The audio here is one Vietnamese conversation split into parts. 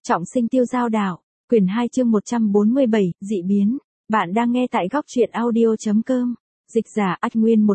Trọng sinh tiêu giao đạo, quyển 2 chương 147, dị biến. Bạn đang nghe tại góc truyện audio.com. Dịch giả Ách Nguyên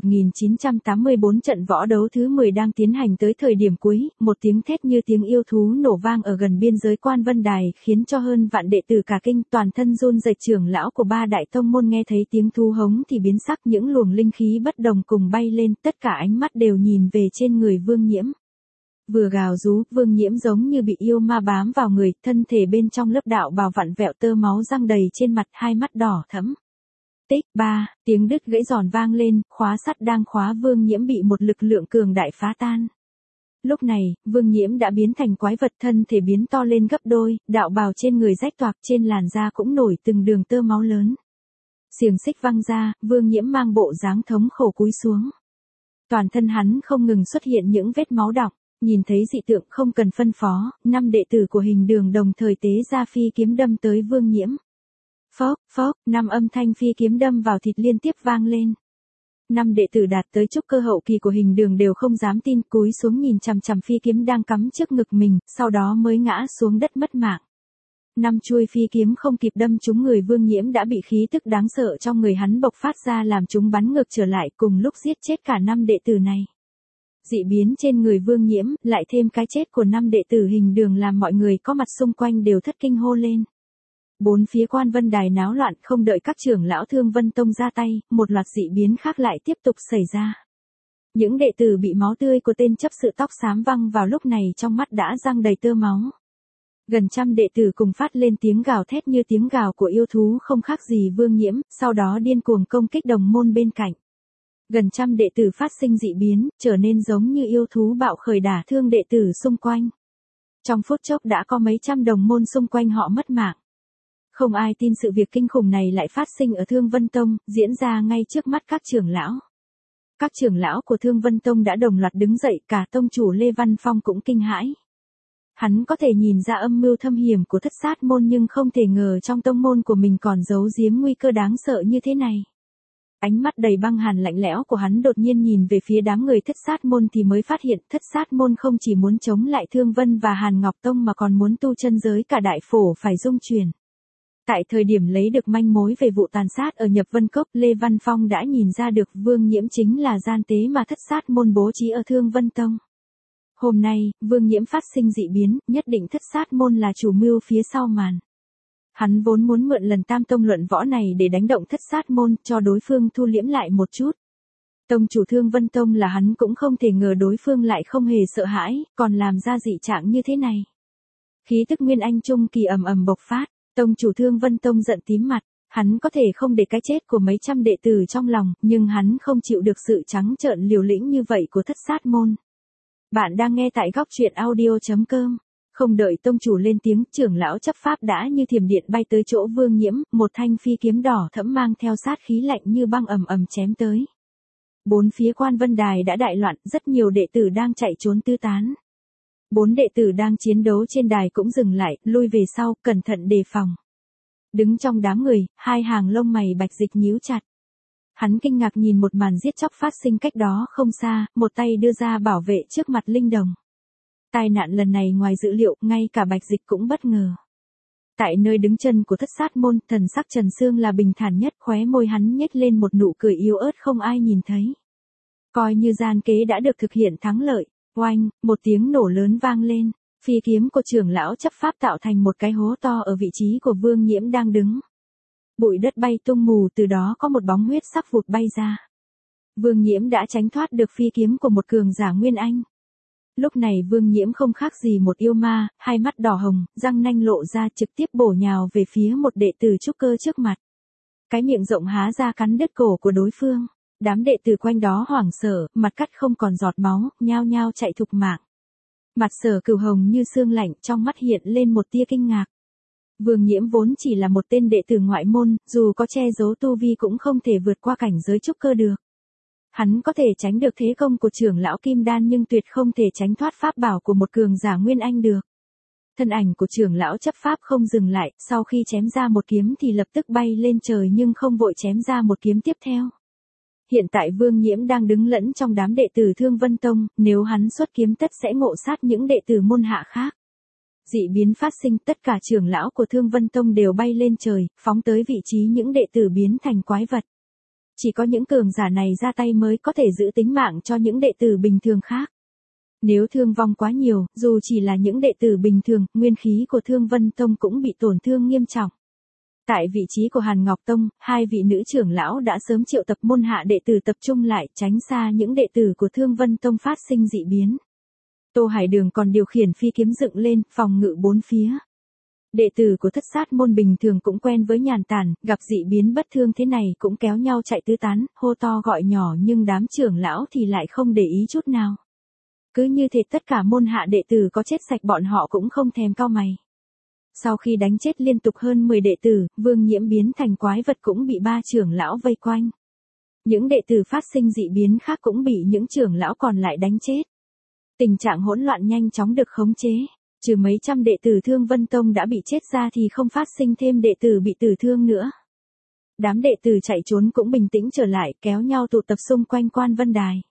1984 trận võ đấu thứ 10 đang tiến hành tới thời điểm cuối, một tiếng thét như tiếng yêu thú nổ vang ở gần biên giới Quan Vân Đài khiến cho hơn vạn đệ tử cả kinh toàn thân run rẩy. Trưởng lão của ba đại tông môn nghe thấy tiếng thú hống thì biến sắc, những luồng linh khí bất đồng cùng bay lên, tất cả ánh mắt đều nhìn về trên người Vương Nhiễm. Vừa gào rú, Vương Nhiễm giống như bị yêu ma bám vào người, thân thể bên trong lớp đạo bào vặn vẹo, tơ máu răng đầy trên mặt, hai mắt đỏ thẫm. Tích 3, tiếng đứt gãy giòn vang lên, khóa sắt đang khóa Vương Nhiễm bị một lực lượng cường đại phá tan. Lúc này, Vương Nhiễm đã biến thành quái vật, thân thể biến to lên gấp đôi, đạo bào trên người rách toạc, trên làn da cũng nổi từng đường tơ máu lớn. Xiềng xích văng ra, Vương Nhiễm mang bộ dáng thống khổ cúi xuống. Toàn thân hắn không ngừng xuất hiện những vết máu đọng. Nhìn thấy dị tượng không cần phân phó, 5 đệ tử của Hình Đường đồng thời tế ra phi kiếm đâm tới Vương Nhiễm. Phốc, phốc, 5 âm thanh phi kiếm đâm vào thịt liên tiếp vang lên. 5 đệ tử đạt tới trúc cơ hậu kỳ của Hình Đường đều không dám tin, cúi xuống nhìn chằm chằm phi kiếm đang cắm trước ngực mình, sau đó mới ngã xuống đất mất mạng. 5 chuôi phi kiếm không kịp đâm trúng người Vương Nhiễm đã bị khí tức đáng sợ trong người hắn bộc phát ra làm chúng bắn ngược trở lại, cùng lúc giết chết cả 5 đệ tử này. Dị biến trên người Vương Nhiễm, lại thêm cái chết của 5 đệ tử Hình Đường làm mọi người có mặt xung quanh đều thất kinh hô lên. Bốn phía Quan Vân Đài náo loạn, không đợi các trưởng lão Thương Vân Tông ra tay, một loạt dị biến khác lại tiếp tục xảy ra. Những đệ tử bị máu tươi của tên chấp sự tóc xám văng vào lúc này trong mắt đã răng đầy tơ máu. Gần trăm đệ tử cùng phát lên tiếng gào thét như tiếng gào của yêu thú không khác gì Vương Nhiễm, sau đó điên cuồng công kích đồng môn bên cạnh. Gần trăm đệ tử phát sinh dị biến, trở nên giống như yêu thú bạo khởi đả thương đệ tử xung quanh. Trong phút chốc đã có mấy trăm đồng môn xung quanh họ mất mạng. Không ai tin sự việc kinh khủng này lại phát sinh ở Thương Vân Tông, diễn ra ngay trước mắt các trưởng lão. Các trưởng lão của Thương Vân Tông đã đồng loạt đứng dậy, cả tông chủ Lê Văn Phong cũng kinh hãi. Hắn có thể nhìn ra âm mưu thâm hiểm của Thất Sát môn nhưng không thể ngờ trong tông môn của mình còn giấu giếm nguy cơ đáng sợ như thế này. Ánh mắt đầy băng hàn lạnh lẽo của hắn đột nhiên nhìn về phía đám người Thất Sát môn thì mới phát hiện Thất Sát môn không chỉ muốn chống lại Thương Vân và Hàn Ngọc Tông mà còn muốn tu chân giới cả đại phổ phải rung chuyển. Tại thời điểm lấy được manh mối về vụ tàn sát ở Nhập Vân Cốc, Lê Văn Phong đã nhìn ra được Vương Nhiễm chính là gian tế mà Thất Sát môn bố trí ở Thương Vân Tông. Hôm nay, Vương Nhiễm phát sinh dị biến, nhất định Thất Sát môn là chủ mưu phía sau màn. Hắn vốn muốn mượn lần Tam Tông luận võ này để đánh động Thất Sát môn, cho đối phương thu liễm lại một chút. Tông chủ Thương Vân Tông là hắn cũng không thể ngờ đối phương lại không hề sợ hãi, còn làm ra dị trạng như thế này. Khí tức Nguyên Anh Trung kỳ ầm ầm bộc phát, tông chủ Thương Vân Tông giận tím mặt, hắn có thể không để cái chết của mấy trăm đệ tử trong lòng, nhưng hắn không chịu được sự trắng trợn liều lĩnh như vậy của Thất Sát môn. Bạn đang nghe tại góc truyện audio.com. Không đợi tông chủ lên tiếng, trưởng lão chấp pháp đã như thiểm điện bay tới chỗ Vương Nhiễm, một thanh phi kiếm đỏ thẫm mang theo sát khí lạnh như băng ầm ầm chém tới. Bốn phía Quan Vân Đài đã đại loạn, rất nhiều đệ tử đang chạy trốn tứ tán. 4 đệ tử đang chiến đấu trên đài cũng dừng lại, lui về sau, cẩn thận đề phòng. Đứng trong đám người, hai hàng lông mày Bạch Dịch nhíu chặt. Hắn kinh ngạc nhìn một màn giết chóc phát sinh cách đó không xa, một tay đưa ra bảo vệ trước mặt linh đồng. Tai nạn lần này ngoài dự liệu, ngay cả Bạch Dịch cũng bất ngờ. Tại nơi đứng chân của Thất Sát môn, thần sắc Trần Sương là bình thản nhất, khóe môi hắn nhếch lên một nụ cười yếu ớt không ai nhìn thấy. Coi như gian kế đã được thực hiện thắng lợi. Oanh, một tiếng nổ lớn vang lên, phi kiếm của trưởng lão chấp pháp tạo thành một cái hố to ở vị trí của Vương Nhiễm đang đứng. Bụi đất bay tung mù, từ đó có một bóng huyết sắc vụt bay ra. Vương Nhiễm đã tránh thoát được phi kiếm của một cường giả Nguyên Anh. Lúc này Vương Nhiễm không khác gì một yêu ma, hai mắt đỏ hồng, răng nanh lộ ra trực tiếp bổ nhào về phía một đệ tử trúc cơ trước mặt. Cái miệng rộng há ra cắn đứt cổ của đối phương. Đám đệ tử quanh đó hoảng sợ, mặt cắt không còn giọt máu, nhao nhao chạy thục mạng. Mặt Sở Cửu hồng như xương lạnh, trong mắt hiện lên một tia kinh ngạc. Vương Nhiễm vốn chỉ là một tên đệ tử ngoại môn, dù có che giấu tu vi cũng không thể vượt qua cảnh giới trúc cơ được. Hắn có thể tránh được thế công của trưởng lão Kim Đan nhưng tuyệt không thể tránh thoát pháp bảo của một cường giả Nguyên Anh được. Thân ảnh của trưởng lão chấp pháp không dừng lại, sau khi chém ra một kiếm thì lập tức bay lên trời nhưng không vội chém ra một kiếm tiếp theo. Hiện tại Vương Nhiễm đang đứng lẫn trong đám đệ tử Thương Vân Tông, nếu hắn xuất kiếm tất sẽ ngộ sát những đệ tử môn hạ khác. Dị biến phát sinh, tất cả trưởng lão của Thương Vân Tông đều bay lên trời, phóng tới vị trí những đệ tử biến thành quái vật. Chỉ có những cường giả này ra tay mới có thể giữ tính mạng cho những đệ tử bình thường khác. Nếu thương vong quá nhiều, dù chỉ là những đệ tử bình thường, nguyên khí của Thương Vân Tông cũng bị tổn thương nghiêm trọng. Tại vị trí của Hàn Ngọc Tông, hai vị nữ trưởng lão đã sớm triệu tập môn hạ đệ tử tập trung lại, tránh xa những đệ tử của Thương Vân Tông phát sinh dị biến. Tô Hải Đường còn điều khiển phi kiếm dựng lên, phòng ngự bốn phía. Đệ tử của Thất Sát môn bình thường cũng quen với nhàn tản, gặp dị biến bất thương thế này cũng kéo nhau chạy tứ tán, hô to gọi nhỏ, nhưng đám trưởng lão thì lại không để ý chút nào. Cứ như thế tất cả môn hạ đệ tử có chết sạch bọn họ cũng không thèm cau mày. Sau khi đánh chết liên tục hơn 10 đệ tử, Vương Nhiễm biến thành quái vật cũng bị 3 trưởng lão vây quanh. Những đệ tử phát sinh dị biến khác cũng bị những trưởng lão còn lại đánh chết. Tình trạng hỗn loạn nhanh chóng được khống chế. Trừ mấy trăm đệ tử Thương Vân Tông đã bị chết ra thì không phát sinh thêm đệ tử bị tử thương nữa. Đám đệ tử chạy trốn cũng bình tĩnh trở lại, kéo nhau tụ tập xung quanh Quan Vân Đài.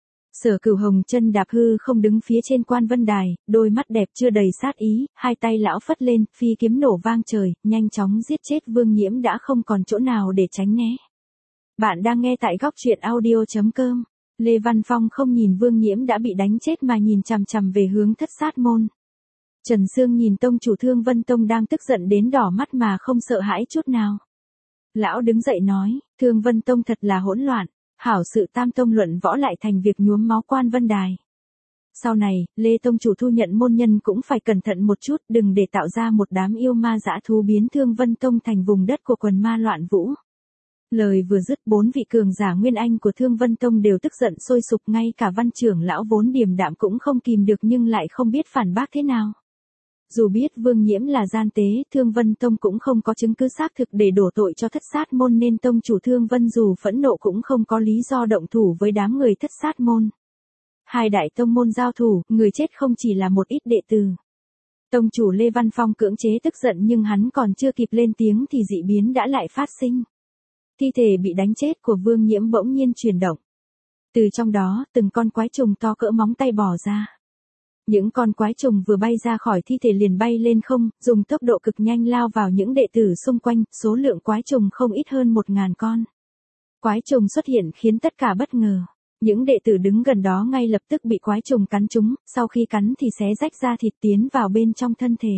Sở Cửu Hồng chân đạp hư không đứng phía trên Quan Vân Đài, đôi mắt đẹp chưa đầy sát ý, hai tay lão phất lên, phi kiếm nổ vang trời, nhanh chóng giết chết Vương Nhiễm đã không còn chỗ nào để tránh né. Bạn đang nghe tại góc truyện audio.com. Lê Văn Phong không nhìn Vương Nhiễm đã bị đánh chết mà nhìn chằm chằm về hướng Thất Sát môn. Trần Sương nhìn tông chủ Thương Vân Tông đang tức giận đến đỏ mắt mà không sợ hãi chút nào. Lão đứng dậy nói, Thương Vân Tông thật là hỗn loạn, hảo sự tam tông luận võ lại thành việc nhuốm máu Quan Vân Đài. Sau này, Lê tông chủ thu nhận môn nhân cũng phải cẩn thận một chút, đừng để tạo ra một đám yêu ma dã thú biến Thương Vân Tông thành vùng đất của quần ma loạn vũ. Lời vừa dứt, 4 vị cường giả Nguyên Anh của Thương Vân Tông đều tức giận sôi sục, ngay cả Văn trưởng lão vốn điềm đạm cũng không kìm được nhưng lại không biết phản bác thế nào. Dù biết Vương Nhiễm là gian tế, Thương Vân Tông cũng không có chứng cứ xác thực để đổ tội cho Thất Sát môn nên tông chủ Thương Vân dù phẫn nộ cũng không có lý do động thủ với đám người Thất Sát môn. Hai đại tông môn giao thủ, người chết không chỉ là một ít đệ tử. Tông chủ Lê Văn Phong cưỡng chế tức giận nhưng hắn còn chưa kịp lên tiếng thì dị biến đã lại phát sinh. Thi thể bị đánh chết của Vương Nhiễm bỗng nhiên chuyển động. Từ trong đó, từng con quái trùng to cỡ móng tay bò ra. Những con quái trùng vừa bay ra khỏi thi thể liền bay lên không, dùng tốc độ cực nhanh lao vào những đệ tử xung quanh, số lượng quái trùng không ít hơn 1000 con. Quái trùng xuất hiện khiến tất cả bất ngờ. Những đệ tử đứng gần đó ngay lập tức bị quái trùng cắn trúng, sau khi cắn thì xé rách ra thịt tiến vào bên trong thân thể.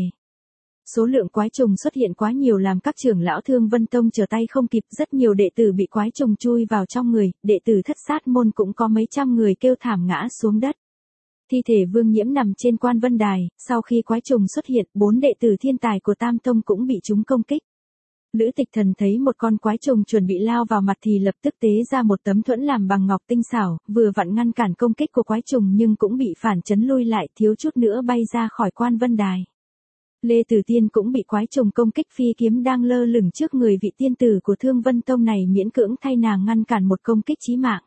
Số lượng quái trùng xuất hiện quá nhiều làm các trưởng lão Thương Vân Tông trở tay không kịp, rất nhiều đệ tử bị quái trùng chui vào trong người, đệ tử Thất Sát môn cũng có mấy trăm người kêu thảm ngã xuống đất. Thi thể Vương Nhiễm nằm trên Quan Vân Đài, sau khi quái trùng xuất hiện, 4 đệ tử thiên tài của Tam Tông cũng bị chúng công kích. Lữ Tịch Thần thấy một con quái trùng chuẩn bị lao vào mặt thì lập tức tế ra một tấm thuẫn làm bằng ngọc tinh xảo, vừa vặn ngăn cản công kích của quái trùng nhưng cũng bị phản chấn lui lại, thiếu chút nữa bay ra khỏi Quan Vân Đài. Lê Tử Tiên cũng bị quái trùng công kích, phi kiếm đang lơ lửng trước người vị tiên tử của Thương Vân Tông này miễn cưỡng thay nàng ngăn cản một công kích chí mạng.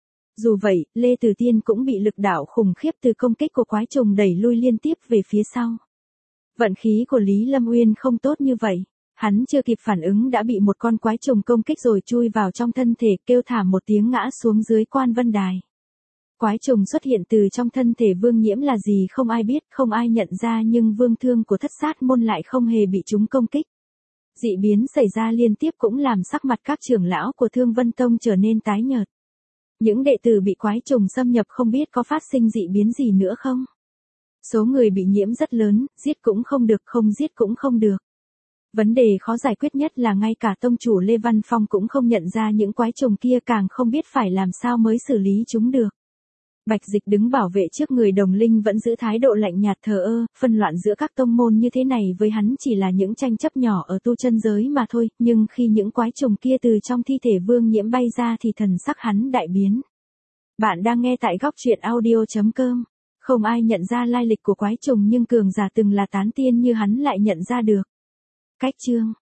Dù vậy, Lê Tử Tiên cũng bị lực đạo khủng khiếp từ công kích của quái trùng đẩy lui liên tiếp về phía sau. Vận khí của Lý Lâm Uyên không tốt như vậy. Hắn chưa kịp phản ứng đã bị một con quái trùng công kích rồi chui vào trong thân thể, kêu thảm một tiếng ngã xuống dưới Quan Vân Đài. Quái trùng xuất hiện từ trong thân thể Vương Nhiễm là gì không ai biết, không ai nhận ra nhưng vương thương của Thất Sát môn lại không hề bị chúng công kích. Dị biến xảy ra liên tiếp cũng làm sắc mặt các trưởng lão của Thương Vân Tông trở nên tái nhợt. Những đệ tử bị quái trùng xâm nhập không biết có phát sinh dị biến gì nữa không? Số người bị nhiễm rất lớn, giết cũng không được, không giết cũng không được. Vấn đề khó giải quyết nhất là ngay cả tông chủ Lê Văn Phong cũng không nhận ra những quái trùng kia, càng không biết phải làm sao mới xử lý chúng được. Bạch Dịch đứng bảo vệ trước người Đồng Linh vẫn giữ thái độ lạnh nhạt thờ ơ, phân loạn giữa các tông môn như thế này với hắn chỉ là những tranh chấp nhỏ ở tu chân giới mà thôi, nhưng khi những quái trùng kia từ trong thi thể Vương Nhiễm bay ra thì thần sắc hắn đại biến. Bạn đang nghe tại góc truyện audio.com. Không ai nhận ra lai lịch của quái trùng nhưng cường giả từng là tán tiên như hắn lại nhận ra được. Cách chương